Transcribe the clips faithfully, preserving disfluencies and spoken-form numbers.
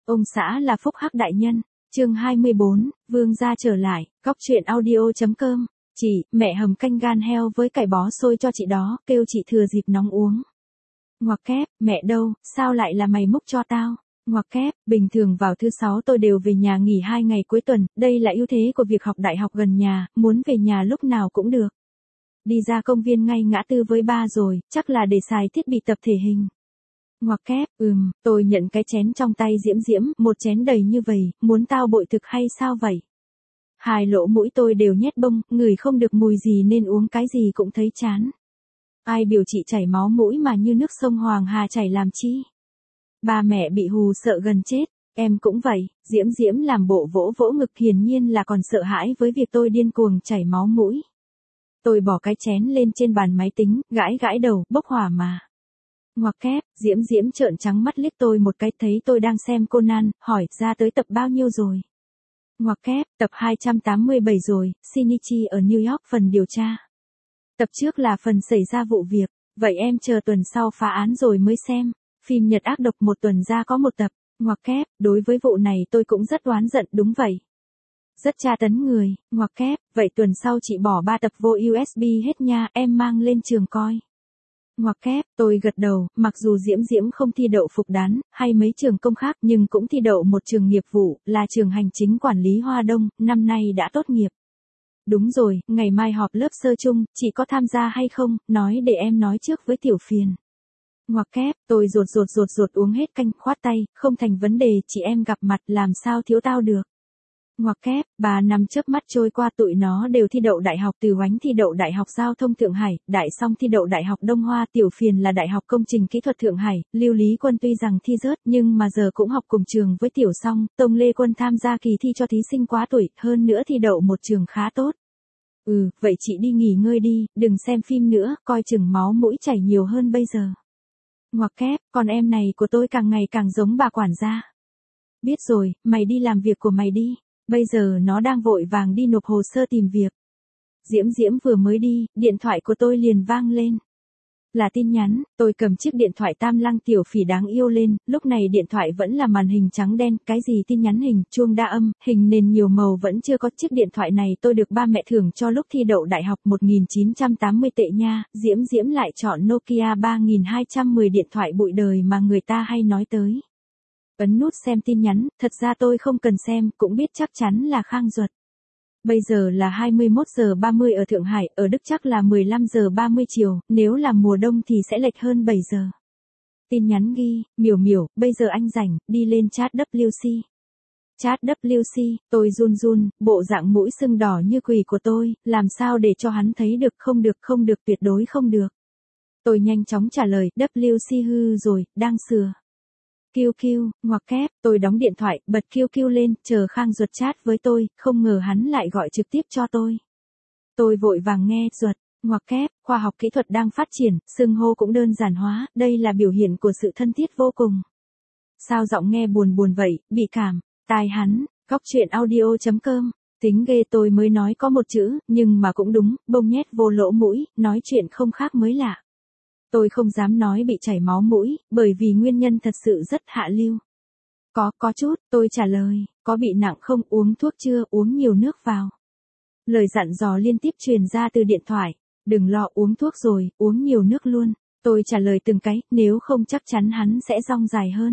Ông xã là phúc hắc đại nhân. Chương hai mươi bốn, Vương gia trở lại. Góc truyện audio.com. Chị, mẹ hầm canh gan heo với cải bó xôi cho chị đó, kêu chị thừa dịp nóng uống. Ngoặc kép, mẹ đâu, sao lại là mày múc cho tao? Ngoặc kép, bình thường vào thứ sáu tôi đều về nhà nghỉ hai ngày cuối tuần, đây là ưu thế của việc học đại học gần nhà, muốn về nhà lúc nào cũng được. Đi ra công viên ngay ngã tư với ba rồi, chắc là để xài thiết bị tập thể hình. Ngoặc kép, ừm, tôi nhận cái chén trong tay Diễm Diễm, một chén đầy như vậy, muốn tao bội thực hay sao vậy? Hai lỗ mũi tôi đều nhét bông, ngửi không được mùi gì nên uống cái gì cũng thấy chán. Ai biểu chị chảy máu mũi mà như nước sông Hoàng Hà chảy làm chi? Ba mẹ bị hù sợ gần chết, em cũng vậy. Diễm Diễm làm bộ vỗ vỗ ngực, hiển nhiên là còn sợ hãi với việc tôi điên cuồng chảy máu mũi. Tôi bỏ cái chén lên trên bàn máy tính, gãi gãi đầu, bốc hỏa mà. Ngoặc kép, Diễm Diễm trợn trắng mắt liếc tôi một cái, thấy tôi đang xem Conan, hỏi ra tới tập bao nhiêu rồi. Ngoặc kép, tập hai trăm tám mươi bảy rồi, Shinichi ở New York phần điều tra. Tập trước là phần xảy ra vụ việc, vậy em chờ tuần sau phá án rồi mới xem. Phim Nhật ác độc một tuần ra có một tập. Ngoặc kép, đối với vụ này tôi cũng rất oán giận, đúng vậy. Rất tra tấn người. Ngoặc kép, vậy tuần sau chị bỏ ba tập vô u ét bê hết nha, em mang lên trường coi. Ngoặc kép, tôi gật đầu, mặc dù Diễm Diễm không thi đậu phục đán, hay mấy trường công khác nhưng cũng thi đậu một trường nghiệp vụ, là trường hành chính quản lý Hoa Đông, năm nay đã tốt nghiệp. Đúng rồi, ngày mai họp lớp sơ chung, chị có tham gia hay không, nói để em nói trước với Tiểu Phiền. Ngoặc kép, tôi rột rột rột rột uống hết canh, khoát tay, không thành vấn đề, chị em gặp mặt làm sao thiếu tao được. Ngoặc kép, ba năm chớp mắt trôi qua, tụi nó đều thi đậu đại học. Từ Oánh thi đậu Đại học Giao thông Thượng Hải, Đại Song thi đậu Đại học Đông Hoa, Tiểu Phiền là Đại học Công trình Kỹ thuật Thượng Hải, Lưu Lý Quân tuy rằng thi rớt nhưng mà giờ cũng học cùng trường với Tiểu Song, Tông Lê Quân tham gia kỳ thi cho thí sinh quá tuổi, hơn nữa thi đậu một trường khá tốt. Ừ, vậy chị đi nghỉ ngơi đi, đừng xem phim nữa, coi chừng máu mũi chảy nhiều hơn bây giờ. Ngoặc kép, con em này của tôi càng ngày càng giống bà quản gia. Biết rồi, mày đi làm việc của mày đi. Bây giờ nó đang vội vàng đi nộp hồ sơ tìm việc. Diễm Diễm vừa mới đi, điện thoại của tôi liền vang lên. Là tin nhắn, tôi cầm chiếc điện thoại Tam Lăng Tiểu Phỉ đáng yêu lên, lúc này điện thoại vẫn là màn hình trắng đen, cái gì tin nhắn hình, chuông đa âm, hình nền nhiều màu vẫn chưa có. Chiếc điện thoại này tôi được ba mẹ thưởng cho lúc thi đậu đại học, một nghìn chín trăm tám mươi tệ nha. Diễm Diễm lại chọn Nokia ba nghìn hai trăm mười, điện thoại bụi đời mà người ta hay nói tới. Ấn nút xem tin nhắn, thật ra tôi không cần xem, cũng biết chắc chắn là Khang Duật. Bây giờ là hai mươi mốt giờ ba mươi ở Thượng Hải, ở Đức chắc là mười lăm giờ ba mươi chiều, nếu là mùa đông thì sẽ lệch hơn bảy giờ. Tin nhắn ghi, miểu miểu, bây giờ anh rảnh, đi lên chat W C. Chat W C, tôi run run, bộ dạng mũi sưng đỏ như quỷ của tôi, làm sao để cho hắn thấy được, không được không được, tuyệt đối không được. Tôi nhanh chóng trả lời, W C hư rồi, đang sửa. Kiu kiu, ngoặc kép, tôi đóng điện thoại, bật kiu kiu lên, chờ Khang Duật chat với tôi, không ngờ hắn lại gọi trực tiếp cho tôi. Tôi vội vàng nghe, Duật, ngoặc kép, khoa học kỹ thuật đang phát triển, xưng hô cũng đơn giản hóa, đây là biểu hiện của sự thân thiết vô cùng. Sao giọng nghe buồn buồn vậy, bị cảm, tai hắn, góc truyện audio.com, tính ghê, tôi mới nói có một chữ, nhưng mà cũng đúng, bông nhét vô lỗ mũi, nói chuyện không khác mới lạ. Tôi không dám nói bị chảy máu mũi, bởi vì nguyên nhân thật sự rất hạ lưu. Có, có chút, tôi trả lời, có bị nặng không, uống thuốc chưa, uống nhiều nước vào. Lời dặn dò liên tiếp truyền ra từ điện thoại, đừng lo, uống thuốc rồi, uống nhiều nước luôn. Tôi trả lời từng cái, nếu không chắc chắn hắn sẽ dong dài hơn.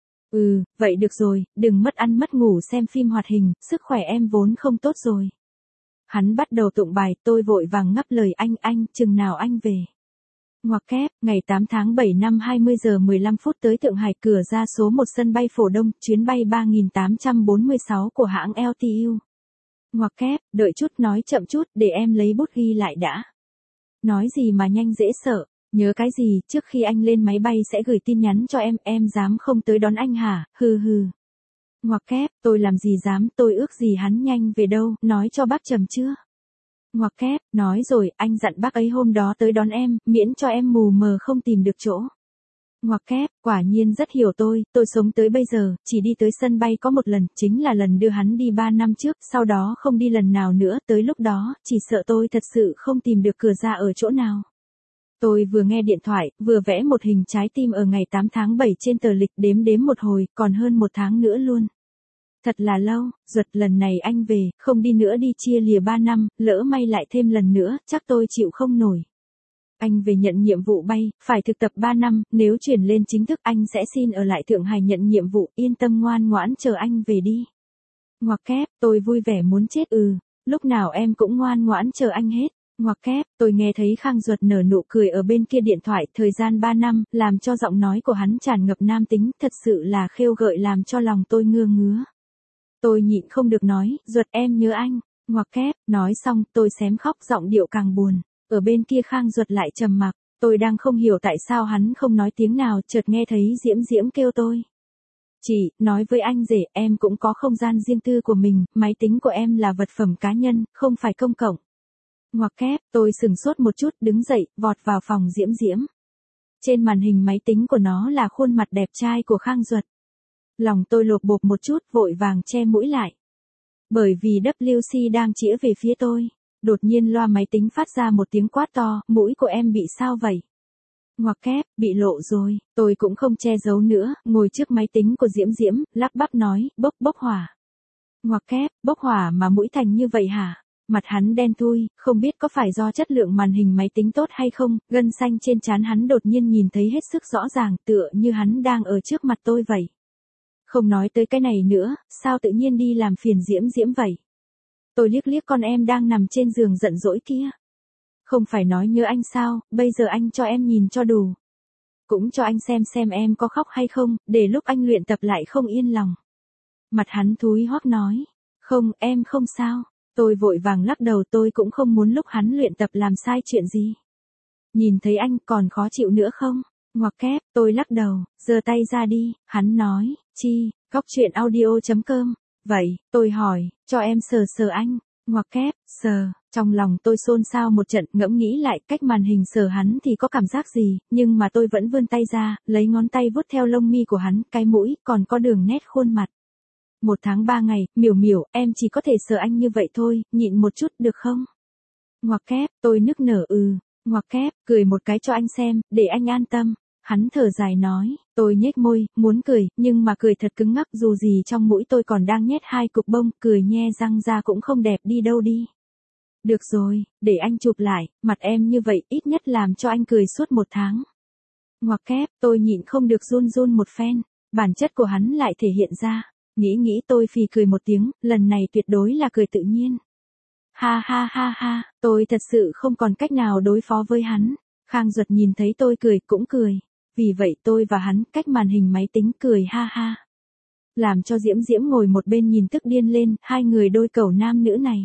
Ừ, vậy được rồi, đừng mất ăn mất ngủ xem phim hoạt hình, sức khỏe em vốn không tốt rồi. Hắn bắt đầu tụng bài, tôi vội vàng ngắt lời, anh, anh, chừng nào anh về. Ngoặc kép, ngày tám tháng bảy năm hai mươi giờ mười lăm phút tới Thượng Hải, cửa ra số một sân bay Phổ Đông, chuyến bay ba nghìn tám trăm bốn mươi sáu của hãng L T U. Ngoặc kép, đợi chút, nói chậm chút, để em lấy bút ghi lại đã. Nói gì mà nhanh dễ sợ, nhớ cái gì, trước khi anh lên máy bay sẽ gửi tin nhắn cho em, em dám không tới đón anh hả, hừ hừ. Ngoặc kép, tôi làm gì dám, tôi ước gì hắn nhanh về đâu, nói cho bác Trầm chưa? Ngoặc kép, nói rồi, anh dặn bác ấy hôm đó tới đón em, miễn cho em mù mờ không tìm được chỗ. Ngoặc kép, quả nhiên rất hiểu tôi, tôi sống tới bây giờ, chỉ đi tới sân bay có một lần, chính là lần đưa hắn đi ba năm trước, sau đó không đi lần nào nữa, tới lúc đó, chỉ sợ tôi thật sự không tìm được cửa ra ở chỗ nào. Tôi vừa nghe điện thoại, vừa vẽ một hình trái tim ở ngày tám tháng bảy trên tờ lịch, đếm đếm một hồi, còn hơn một tháng nữa luôn. Thật là lâu. Duật, lần này anh về, không đi nữa đi, chia lìa ba năm, lỡ may lại thêm lần nữa, chắc tôi chịu không nổi. Anh về nhận nhiệm vụ bay, phải thực tập ba năm, nếu chuyển lên chính thức anh sẽ xin ở lại Thượng Hải nhận nhiệm vụ, yên tâm ngoan ngoãn chờ anh về đi. Ngoặc kép, tôi vui vẻ muốn chết. Ừ, lúc nào em cũng ngoan ngoãn chờ anh hết. Ngoặc kép, tôi nghe thấy Khang Duật nở nụ cười ở bên kia điện thoại, thời gian ba năm, làm cho giọng nói của hắn tràn ngập nam tính, thật sự là khêu gợi làm cho lòng tôi ngưa ngứa. Tôi nhịn không được nói, Duật em nhớ anh. Ngoặc kép, nói xong, tôi xém khóc, giọng điệu càng buồn. Ở bên kia Khang Duật lại trầm mặc, tôi đang không hiểu tại sao hắn không nói tiếng nào, chợt nghe thấy Diễm Diễm kêu tôi. Chị, nói với anh rể, em cũng có không gian riêng tư của mình, máy tính của em là vật phẩm cá nhân, không phải công cộng. Ngoặc kép, tôi sừng sốt một chút, đứng dậy, vọt vào phòng Diễm Diễm. Trên màn hình máy tính của nó là khuôn mặt đẹp trai của Khang Duật. Lòng tôi lột bột một chút, vội vàng che mũi lại. Bởi vì W C đang chĩa về phía tôi. Đột nhiên loa máy tính phát ra một tiếng quát to, mũi của em bị sao vậy? Ngoặc kép, bị lộ rồi, tôi cũng không che giấu nữa, ngồi trước máy tính của Diễm Diễm, lắp bắp nói, bốc bốc hỏa. Ngoặc kép, bốc hỏa mà mũi thành như vậy hả? Mặt hắn đen thui, không biết có phải do chất lượng màn hình máy tính tốt hay không, gân xanh trên trán hắn đột nhiên nhìn thấy hết sức rõ ràng, tựa như hắn đang ở trước mặt tôi vậy. Không nói tới cái này nữa, sao tự nhiên đi làm phiền Diễm Diễm vậy? Tôi liếc liếc con em đang nằm trên giường giận dỗi kia. Không phải nói nhớ anh sao, bây giờ anh cho em nhìn cho đủ. Cũng cho anh xem xem em có khóc hay không, để lúc anh luyện tập lại không yên lòng. Mặt hắn thúi hoắc nói, không, em không sao. Tôi vội vàng lắc đầu, tôi cũng không muốn lúc hắn luyện tập làm sai chuyện gì. Nhìn thấy anh còn khó chịu nữa không? Ngoặc kép, tôi lắc đầu, giơ tay ra đi, hắn nói, chi, góc truyện audio chấm com. Vậy, tôi hỏi, cho em sờ sờ anh. Ngoặc kép, sờ, trong lòng tôi xôn xao một trận, ngẫm nghĩ lại cách màn hình sờ hắn thì có cảm giác gì, nhưng mà tôi vẫn vươn tay ra, lấy ngón tay vuốt theo lông mi của hắn, cái mũi, còn có đường nét khuôn mặt. Một tháng ba ngày, miểu miểu, em chỉ có thể sờ anh như vậy thôi, nhịn một chút được không? Ngoặc kép, tôi nức nở. Ừ. Ngoặc kép, cười một cái cho anh xem, để anh an tâm. Hắn thở dài nói, tôi nhếch môi, muốn cười, nhưng mà cười thật cứng ngắc, dù gì trong mũi tôi còn đang nhét hai cục bông, cười nhe răng ra cũng không đẹp đi đâu đi. Được rồi, để anh chụp lại, mặt em như vậy, ít nhất làm cho anh cười suốt một tháng. Ngoặc kép, tôi nhịn không được run run một phen, bản chất của hắn lại thể hiện ra. Nghĩ nghĩ tôi phì cười một tiếng, lần này tuyệt đối là cười tự nhiên. Ha ha ha ha, tôi thật sự không còn cách nào đối phó với hắn. Khang Duật nhìn thấy tôi cười cũng cười. Vì vậy tôi và hắn cách màn hình máy tính cười ha ha. Làm cho Diễm Diễm ngồi một bên nhìn tức điên lên, hai người đôi cẩu nam nữ này.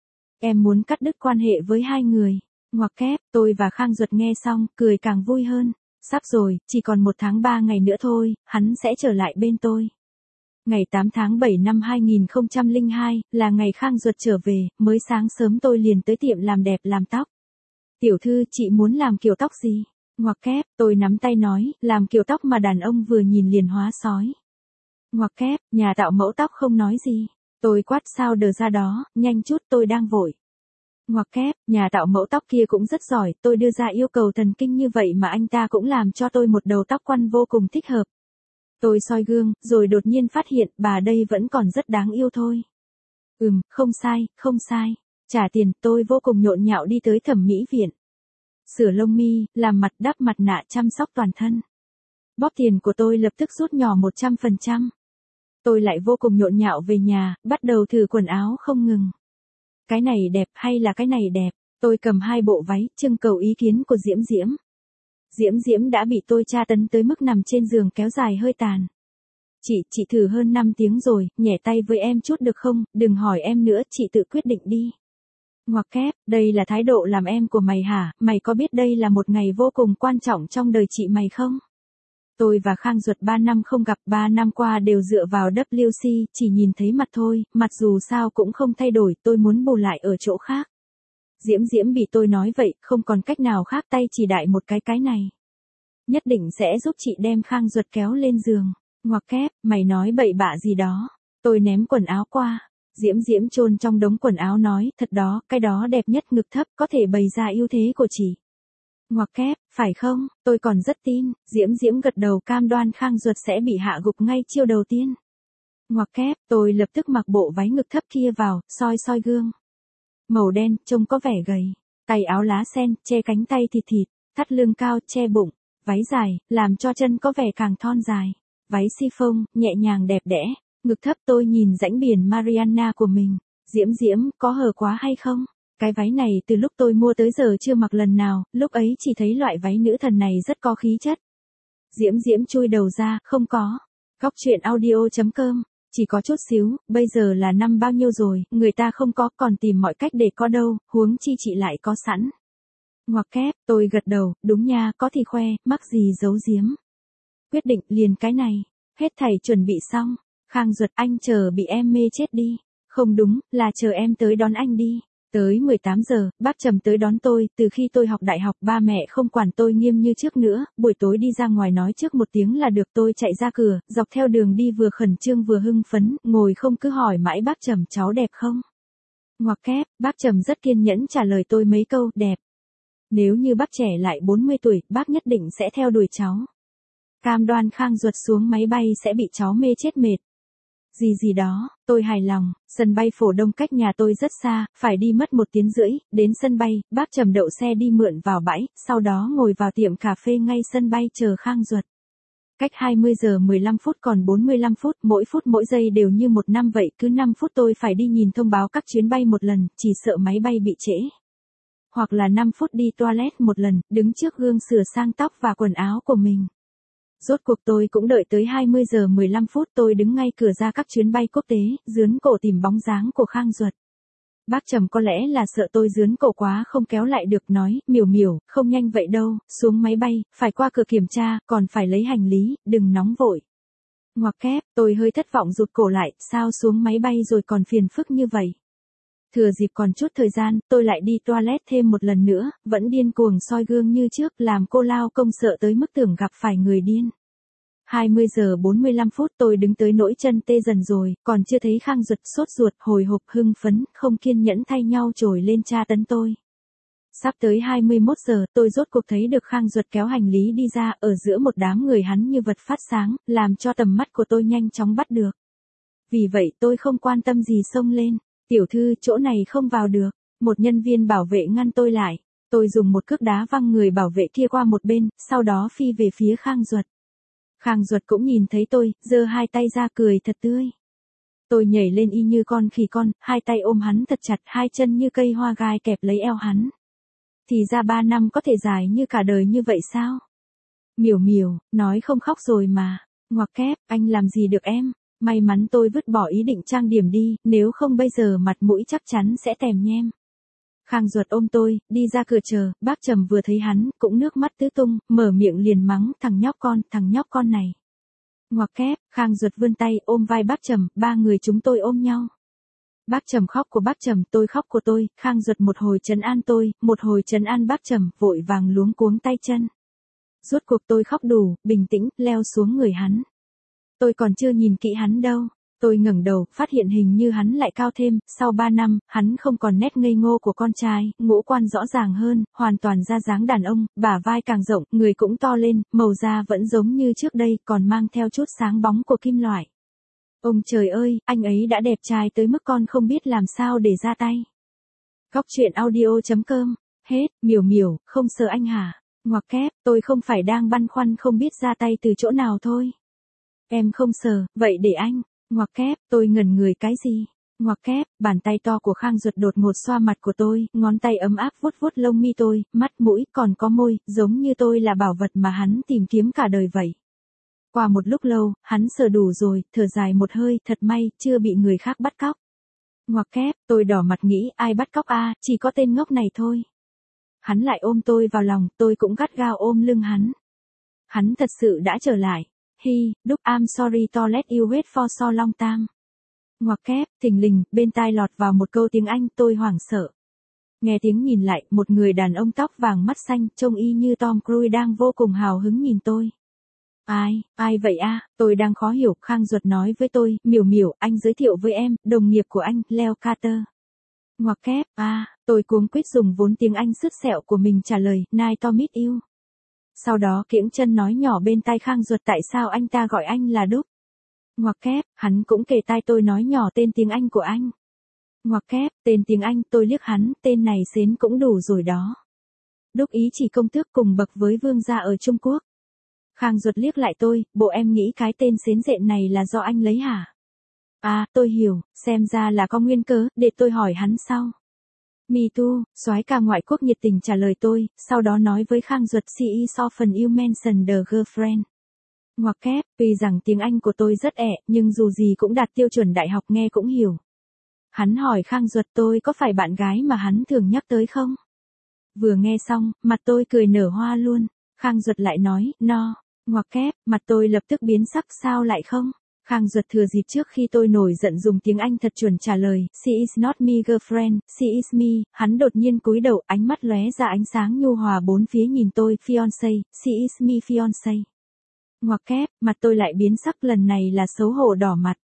Em muốn cắt đứt quan hệ với hai người. Ngoặc kép, tôi và Khang Duật nghe xong, cười càng vui hơn. Sắp rồi, chỉ còn một tháng ba ngày nữa thôi, hắn sẽ trở lại bên tôi. Ngày tám tháng bảy năm hai nghìn không trăm lẻ hai, là ngày Khang Duật trở về, mới sáng sớm tôi liền tới tiệm làm đẹp làm tóc. Tiểu thư, chị muốn làm kiểu tóc gì? Ngoặc kép, tôi nắm tay nói, làm kiểu tóc mà đàn ông vừa nhìn liền hóa sói. Ngoặc kép, nhà tạo mẫu tóc không nói gì. Tôi quát sao đờ ra đó, nhanh chút tôi đang vội. Ngoặc kép, nhà tạo mẫu tóc kia cũng rất giỏi, tôi đưa ra yêu cầu thần kinh như vậy mà anh ta cũng làm cho tôi một đầu tóc quăn vô cùng thích hợp. Tôi soi gương, rồi đột nhiên phát hiện, bà đây vẫn còn rất đáng yêu thôi. Ừm, không sai, không sai. Trả tiền, tôi vô cùng nhộn nhạo đi tới thẩm mỹ viện. Sửa lông mi, làm mặt, đắp mặt nạ, chăm sóc toàn thân. Bóp tiền của tôi lập tức rút nhỏ một trăm phần trăm. Tôi lại vô cùng nhộn nhạo về nhà, bắt đầu thử quần áo không ngừng. Cái này đẹp hay là cái này đẹp? Tôi cầm hai bộ váy, trưng cầu ý kiến của Diễm Diễm. Diễm Diễm đã bị tôi tra tấn tới mức nằm trên giường kéo dài hơi tàn. Chị, chị thử hơn năm tiếng rồi, nhẹ tay với em chút được không, đừng hỏi em nữa, chị tự quyết định đi. Ngoặc kép, đây là thái độ làm em của mày hả, mày có biết đây là một ngày vô cùng quan trọng trong đời chị mày không? Tôi và Khang Duật ba năm không gặp, ba năm qua đều dựa vào W C, chỉ nhìn thấy mặt thôi, mặt dù sao cũng không thay đổi, tôi muốn bù lại ở chỗ khác. Diễm Diễm bị tôi nói vậy, không còn cách nào khác, tay chỉ đại một cái cái này. Nhất định sẽ giúp chị đem Khang Duật kéo lên giường. Ngoặc kép, mày nói bậy bạ gì đó. Tôi ném quần áo qua. Diễm Diễm chôn trong đống quần áo nói, thật đó, cái đó đẹp nhất, ngực thấp, có thể bày ra ưu thế của chị. Ngoặc kép, phải không, tôi còn rất tin, Diễm Diễm gật đầu cam đoan Khang Duật sẽ bị hạ gục ngay chiêu đầu tiên. Ngoặc kép, tôi lập tức mặc bộ váy ngực thấp kia vào, soi soi gương. Màu đen, trông có vẻ gầy, tay áo lá sen, che cánh tay thịt thịt, thắt lưng cao, che bụng, váy dài, làm cho chân có vẻ càng thon dài. Váy chiffon, nhẹ nhàng đẹp đẽ, ngực thấp tôi nhìn rãnh biển Mariana của mình. Diễm Diễm, có hở quá hay không? Cái váy này từ lúc tôi mua tới giờ chưa mặc lần nào, lúc ấy chỉ thấy loại váy nữ thần này rất có khí chất. Diễm Diễm chui đầu ra, không có. Góc truyện audio.com, chỉ có chút xíu, bây giờ là năm bao nhiêu rồi, người ta không có, còn tìm mọi cách để có đâu, huống chi chị lại có sẵn. Ngoặc kép, tôi gật đầu, đúng nha, có thì khoe, mắc gì giấu giếm. Quyết định liền cái này, hết thảy chuẩn bị xong. Khang Duật, anh chờ bị em mê chết đi. Không đúng, là chờ em tới đón anh đi. Tới mười tám giờ, bác Trầm tới đón tôi, từ khi tôi học đại học ba mẹ không quản tôi nghiêm như trước nữa, buổi tối đi ra ngoài nói trước một tiếng là được. Tôi chạy ra cửa, dọc theo đường đi vừa khẩn trương vừa hưng phấn, ngồi không cứ hỏi mãi bác Trầm cháu đẹp không? Ngoặc kép, bác Trầm rất kiên nhẫn trả lời tôi mấy câu, đẹp. Nếu như bác trẻ lại bốn mươi tuổi, bác nhất định sẽ theo đuổi cháu. Cam đoan Khang Duật xuống máy bay sẽ bị cháu mê chết mệt. Gì gì đó, tôi hài lòng, sân bay Phổ Đông cách nhà tôi rất xa, phải đi mất một tiếng rưỡi, đến sân bay, bác Trầm đậu xe đi mượn vào bãi, sau đó ngồi vào tiệm cà phê ngay sân bay chờ Khang Duật. Cách hai mươi giờ mười lăm phút còn bốn mươi lăm phút, mỗi phút mỗi giây đều như một năm vậy, cứ năm phút tôi phải đi nhìn thông báo các chuyến bay một lần, chỉ sợ máy bay bị trễ. Hoặc là năm phút đi toilet một lần, đứng trước gương sửa sang tóc và quần áo của mình. Rốt cuộc tôi cũng đợi tới hai mươi giờ mười lăm phút, tôi đứng ngay cửa ra các chuyến bay quốc tế, dướn cổ tìm bóng dáng của Khang Duật. Bác Trầm có lẽ là sợ tôi dướn cổ quá không kéo lại được, nói, miểu miểu, không nhanh vậy đâu, xuống máy bay, phải qua cửa kiểm tra, còn phải lấy hành lý, đừng nóng vội. Ngoặc kép, tôi hơi thất vọng rụt cổ lại, sao xuống máy bay rồi còn phiền phức như vậy. Thừa dịp còn chút thời gian, tôi lại đi toilet thêm một lần nữa, vẫn điên cuồng soi gương như trước, làm cô lao công sợ tới mức tưởng gặp phải người điên. hai mươi giờ bốn mươi lăm phút tôi đứng tới nỗi chân tê dần rồi, còn chưa thấy Khang Duật, sốt ruột, hồi hộp, hưng phấn, không kiên nhẫn thay nhau trồi lên tra tấn tôi. Sắp tới hai mươi mốt giờ, tôi rốt cuộc thấy được Khang Duật kéo hành lý đi ra, ở giữa một đám người hắn như vật phát sáng, làm cho tầm mắt của tôi nhanh chóng bắt được. Vì vậy tôi không quan tâm gì xông lên. Tiểu thư, chỗ này không vào được. Một nhân viên bảo vệ ngăn tôi lại. Tôi dùng một cước đá văng người bảo vệ kia qua một bên, sau đó phi về phía Khang Duật. Khang Duật cũng nhìn thấy tôi, giơ hai tay ra cười thật tươi. Tôi nhảy lên y như con khỉ con, hai tay ôm hắn thật chặt, hai chân như cây hoa gai kẹp lấy eo hắn. Thì ra ba năm có thể dài như cả đời như vậy sao? Miểu miểu, nói không khóc rồi mà. Ngoặc kép, anh làm gì được em? May mắn tôi vứt bỏ ý định trang điểm đi, nếu không bây giờ mặt mũi chắc chắn sẽ tèm nhem. Khang Duật ôm tôi, đi ra cửa chờ, bác Trầm vừa thấy hắn, cũng nước mắt tứ tung, mở miệng liền mắng, thằng nhóc con, thằng nhóc con này. Ngoặc kép, Khang Duật vươn tay ôm vai bác Trầm, ba người chúng tôi ôm nhau. Bác Trầm khóc của bác Trầm, tôi khóc của tôi, Khang Duật một hồi trấn an tôi, một hồi trấn an bác Trầm, vội vàng luống cuống tay chân. Rốt cuộc tôi khóc đủ, bình tĩnh, leo xuống người hắn. Tôi còn chưa nhìn kỹ hắn đâu. Tôi ngẩng đầu, phát hiện hình như hắn lại cao thêm, sau ba năm, hắn không còn nét ngây ngô của con trai, ngũ quan rõ ràng hơn, hoàn toàn ra dáng đàn ông, bả vai càng rộng, người cũng to lên, màu da vẫn giống như trước đây, còn mang theo chút sáng bóng của kim loại. Ông trời ơi, anh ấy đã đẹp trai tới mức con không biết làm sao để ra tay. Góc truyện audio.com, hết, miểu miểu, không sợ anh hả? Ngoặc kép, tôi không phải đang băn khoăn không biết ra tay từ chỗ nào thôi. Em không sợ, vậy để anh. Ngoặc kép, tôi ngẩn người cái gì? Ngoặc kép, bàn tay to của Khang Duật đột ngột xoa mặt của tôi, ngón tay ấm áp vuốt vuốt lông mi tôi, mắt mũi, còn có môi, giống như tôi là bảo vật mà hắn tìm kiếm cả đời vậy. Qua một lúc lâu, hắn sờ đủ rồi, thở dài một hơi, thật may, chưa bị người khác bắt cóc. Ngoặc kép, tôi đỏ mặt nghĩ, ai bắt cóc a, à, chỉ có tên ngốc này thôi. Hắn lại ôm tôi vào lòng, tôi cũng gắt gao ôm lưng hắn. Hắn thật sự đã trở lại. Hi, Đúc, I'm sorry to let you wait for so long time. Ngoặc kép, thình lình, bên tai lọt vào một câu tiếng Anh, tôi hoảng sợ. Nghe tiếng nhìn lại, một người đàn ông tóc vàng mắt xanh, trông y như Tom Cruise đang vô cùng hào hứng nhìn tôi. Ai, ai vậy a? À? Tôi đang khó hiểu, Khang Duật nói với tôi, miểu miểu, anh giới thiệu với em, đồng nghiệp của anh, Leo Carter. Ngoặc kép, a, à, Tôi cuống quýt dùng vốn tiếng Anh sứt sẹo của mình trả lời, nice to meet you. Sau đó kiễng chân nói nhỏ bên tai Khang Duật tại sao anh ta gọi anh là Đúc. Ngoặc kép, hắn cũng kề tai tôi nói nhỏ tên tiếng Anh của anh. Ngoặc kép, tên tiếng Anh, tôi liếc hắn, tên này xến cũng đủ rồi đó. Đúc ý chỉ công tước cùng bậc với vương gia ở Trung Quốc. Khang Duật liếc lại tôi, bộ em nghĩ cái tên xến rện này là do anh lấy hả? À, tôi hiểu, xem ra là có nguyên cớ, để tôi hỏi hắn sau. Me too, soái ca ngoại quốc nhiệt tình trả lời tôi, sau đó nói với Khang Duật she is often you mention the girlfriend. Ngoặc kép, tuy rằng tiếng Anh của tôi rất ẹ, nhưng dù gì cũng đạt tiêu chuẩn đại học nghe cũng hiểu. Hắn hỏi Khang Duật tôi có phải bạn gái mà hắn thường nhắc tới không? Vừa nghe xong, mặt tôi cười nở hoa luôn. Khang Duật lại nói, no. Ngoặc kép, mặt tôi lập tức biến sắc sao lại không? Khang Duật thừa dịp trước khi tôi nổi giận dùng tiếng Anh thật chuẩn trả lời, she is not me girlfriend, she is me. Hắn đột nhiên cúi đầu, ánh mắt lóe ra ánh sáng nhu hòa bốn phía nhìn tôi, fiancé, she is me fiancé. Ngoặc kép, mặt tôi lại biến sắc lần này là xấu hổ đỏ mặt.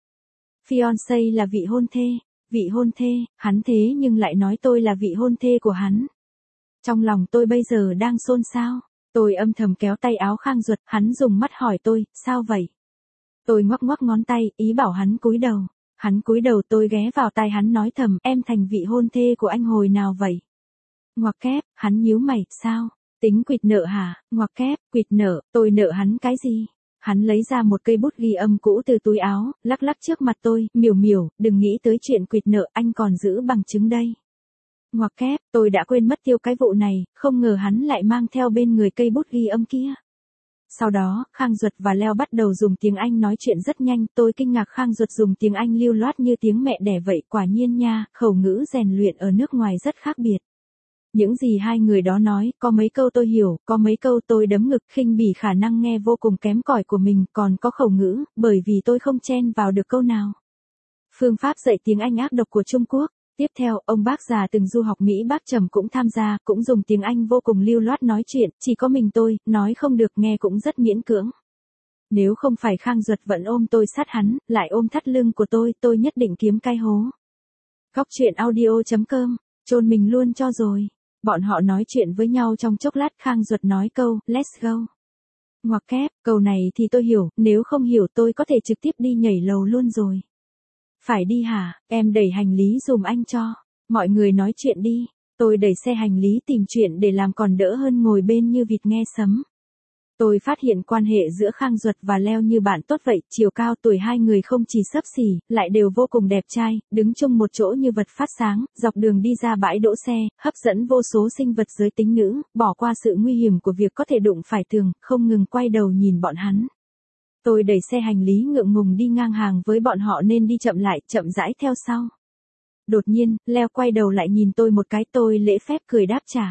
Fiancé là vị hôn thê, vị hôn thê, hắn thế nhưng lại nói tôi là vị hôn thê của hắn. Trong lòng tôi bây giờ đang xôn xao, tôi âm thầm kéo tay áo Khang Duật, hắn dùng mắt hỏi tôi, sao vậy? Tôi ngoắc ngoắc ngón tay, ý bảo hắn cúi đầu. Hắn cúi đầu tôi ghé vào tai hắn nói thầm, em thành vị hôn thê của anh hồi nào vậy? Ngoặc kép, hắn nhíu mày, sao? Tính quỵt nợ hả? Ngoặc kép, quỵt nợ, tôi nợ hắn cái gì? Hắn lấy ra một cây bút ghi âm cũ từ túi áo, lắc lắc trước mặt tôi, miểu miểu, đừng nghĩ tới chuyện quỵt nợ, anh còn giữ bằng chứng đây. Ngoặc kép, tôi đã quên mất tiêu cái vụ này, không ngờ hắn lại mang theo bên người cây bút ghi âm kia. Sau đó, Khang Duật và Leo bắt đầu dùng tiếng Anh nói chuyện rất nhanh, tôi kinh ngạc Khang Duật dùng tiếng Anh lưu loát như tiếng mẹ đẻ vậy, quả nhiên nha, khẩu ngữ rèn luyện ở nước ngoài rất khác biệt. Những gì hai người đó nói, có mấy câu tôi hiểu, có mấy câu tôi đấm ngực khinh bỉ khả năng nghe vô cùng kém cỏi của mình, còn có khẩu ngữ, bởi vì tôi không chen vào được câu nào. Phương pháp dạy tiếng Anh ác độc của Trung Quốc. Tiếp theo, ông bác già từng du học Mỹ bác Trầm cũng tham gia, cũng dùng tiếng Anh vô cùng lưu loát nói chuyện, chỉ có mình tôi, nói không được nghe cũng rất miễn cưỡng. Nếu không phải Khang Duật vẫn ôm tôi sát hắn, lại ôm thắt lưng của tôi, tôi nhất định kiếm cái hố. Góc truyện audio chấm com, chôn mình luôn cho rồi. Bọn họ nói chuyện với nhau trong chốc lát Khang Duật nói câu, let's go. Ngoặc kép, câu này thì tôi hiểu, nếu không hiểu tôi có thể trực tiếp đi nhảy lầu luôn rồi. Phải đi hả, em đẩy hành lý dùm anh cho. Mọi người nói chuyện đi. Tôi đẩy xe hành lý tìm chuyện để làm còn đỡ hơn ngồi bên như vịt nghe sấm. Tôi phát hiện quan hệ giữa Khang Duật và Leo như bạn tốt vậy, chiều cao tuổi hai người không chỉ xấp xỉ, lại đều vô cùng đẹp trai, đứng chung một chỗ như vật phát sáng, dọc đường đi ra bãi đỗ xe, hấp dẫn vô số sinh vật giới tính nữ, bỏ qua sự nguy hiểm của việc có thể đụng phải tường, không ngừng quay đầu nhìn bọn hắn. Tôi đẩy xe hành lý ngượng ngùng đi ngang hàng với bọn họ nên đi chậm lại, chậm rãi theo sau. Đột nhiên, Leo quay đầu lại nhìn tôi một cái, tôi lễ phép cười đáp trả.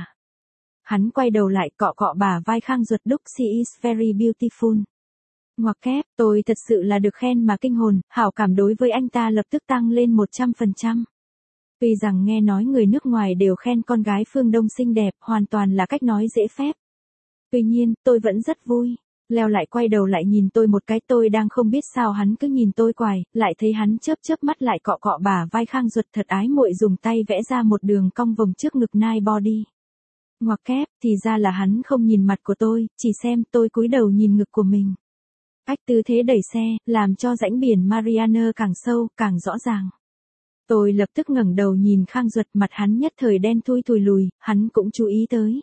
Hắn quay đầu lại cọ cọ bả vai Khang Duật, Đúc she is very beautiful. Ngoặc kép, tôi thật sự là được khen mà kinh hồn, hảo cảm đối với anh ta lập tức tăng lên một trăm phần trăm. Tuy rằng nghe nói người nước ngoài đều khen con gái phương Đông xinh đẹp, hoàn toàn là cách nói dễ phép. Tuy nhiên, tôi vẫn rất vui. Leo lại quay đầu lại nhìn tôi một cái, tôi đang không biết sao hắn cứ nhìn tôi quài, lại thấy hắn chớp chớp mắt lại cọ cọ bả vai Khang Duật thật ái muội dùng tay vẽ ra một đường cong vòng trước ngực nine body. Ngoặc kép, thì ra là hắn không nhìn mặt của tôi, chỉ xem tôi cúi đầu nhìn ngực của mình. Ách tư thế đẩy xe, làm cho rãnh biển Mariana càng sâu, càng rõ ràng. Tôi lập tức ngẩng đầu nhìn Khang Duật, mặt hắn nhất thời đen thui thùi lùi, hắn cũng chú ý tới.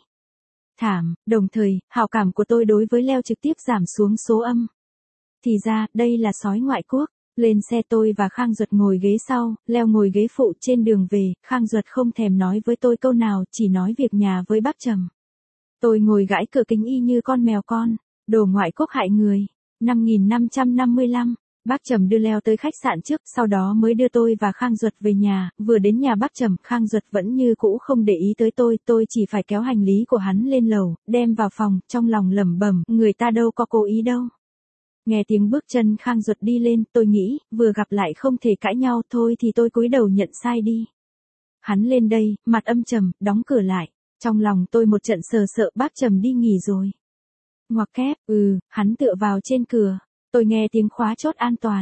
Thảm, đồng thời, hảo cảm của tôi đối với Leo trực tiếp giảm xuống số âm. Thì ra, đây là sói ngoại quốc. Lên xe tôi và Khang Duật ngồi ghế sau, Leo ngồi ghế phụ. Trên đường về, Khang Duật không thèm nói với tôi câu nào, chỉ nói việc nhà với bác Trầm. Tôi ngồi gãi cửa kính y như con mèo con. Đồ ngoại quốc hại người. năm nghìn năm trăm năm mươi lăm. Bác Trầm đưa Leo tới khách sạn trước, sau đó mới đưa tôi và Khang Duật về nhà. Vừa đến nhà bác Trầm, Khang Duật vẫn như cũ không để ý tới tôi, tôi chỉ phải kéo hành lý của hắn lên lầu, đem vào phòng, trong lòng lẩm bẩm, người ta đâu có cố ý đâu. Nghe tiếng bước chân Khang Duật đi lên, tôi nghĩ, vừa gặp lại không thể cãi nhau, thôi thì tôi cúi đầu nhận sai đi. Hắn lên đây, mặt âm trầm, đóng cửa lại. Trong lòng tôi một trận sờ sợ, bác Trầm đi nghỉ rồi. Ngoặc kép, ừ, hắn tựa vào trên cửa. Tôi nghe tiếng khóa chốt an toàn.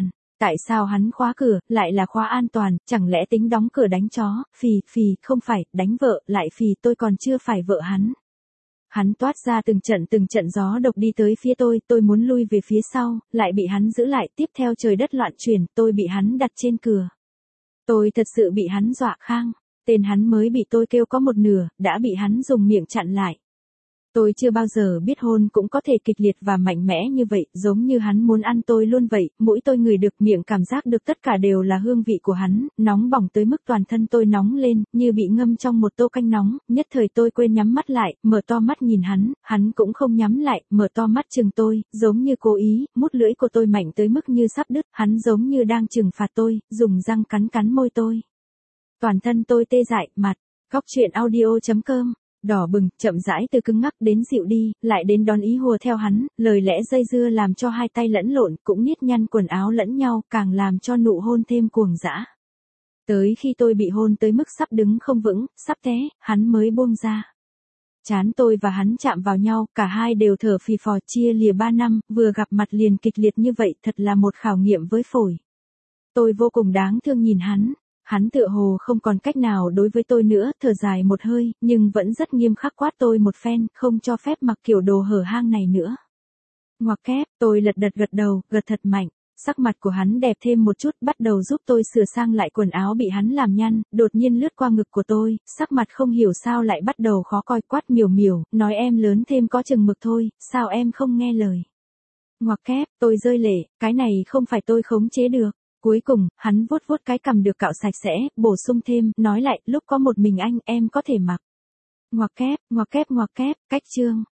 tại sao hắn khóa cửa, lại là khóa an toàn, chẳng lẽ tính đóng cửa đánh chó, phì, phì, không phải, đánh vợ, lại phì tôi còn chưa phải vợ hắn. Hắn toát ra từng trận từng trận gió độc đi tới phía tôi, tôi muốn lui về phía sau, lại bị hắn giữ lại, tiếp theo trời đất loạn chuyển, tôi bị hắn đặt trên cửa. Tôi thật sự bị hắn dọa khang, tên hắn mới bị tôi kêu có một nửa, đã bị hắn dùng miệng chặn lại. Tôi chưa bao giờ biết hôn cũng có thể kịch liệt và mạnh mẽ như vậy, giống như hắn muốn ăn tôi luôn vậy, mũi tôi ngửi được, miệng cảm giác được tất cả đều là hương vị của hắn, nóng bỏng tới mức toàn thân tôi nóng lên, như bị ngâm trong một tô canh nóng, nhất thời tôi quên nhắm mắt lại, mở to mắt nhìn hắn, hắn cũng không nhắm lại, mở to mắt chừng tôi, giống như cố ý, mút lưỡi của tôi mạnh tới mức như sắp đứt, hắn giống như đang trừng phạt tôi, dùng răng cắn cắn môi tôi. Toàn thân tôi tê dại, mặt, góc truyện audio chấm com. Đỏ bừng, chậm rãi từ cứng ngắc đến dịu đi, lại đến đón ý hùa theo hắn, lời lẽ dây dưa làm cho hai tay lẫn lộn, cũng niết nhăn quần áo lẫn nhau, càng làm cho nụ hôn thêm cuồng dã. Tới khi tôi bị hôn tới mức sắp đứng không vững, sắp té, hắn mới buông ra. Trán tôi và hắn chạm vào nhau, cả hai đều thở phì phò, chia lìa ba năm, vừa gặp mặt liền kịch liệt như vậy, thật là một khảo nghiệm với phổi. Tôi vô cùng đáng thương nhìn hắn. Hắn tựa hồ không còn cách nào đối với tôi nữa, thở dài một hơi, nhưng vẫn rất nghiêm khắc quát tôi một phen, không cho phép mặc kiểu đồ hở hang này nữa. Ngoặc kép, tôi lật đật gật đầu, gật thật mạnh. Sắc mặt của hắn đẹp thêm một chút, bắt đầu giúp tôi sửa sang lại quần áo bị hắn làm nhăn, đột nhiên lướt qua ngực của tôi, sắc mặt không hiểu sao lại bắt đầu khó coi, quát miểu miểu, nói em lớn thêm có chừng mực thôi, sao em không nghe lời. Ngoặc kép, tôi rơi lệ, cái này không phải tôi khống chế được. Cuối cùng, hắn vuốt vuốt cái cằm được cạo sạch sẽ, bổ sung thêm, nói lại, lúc có một mình anh, em có thể mặc. Ngoặc kép, ngoặc kép ngoặc kép, cách chương.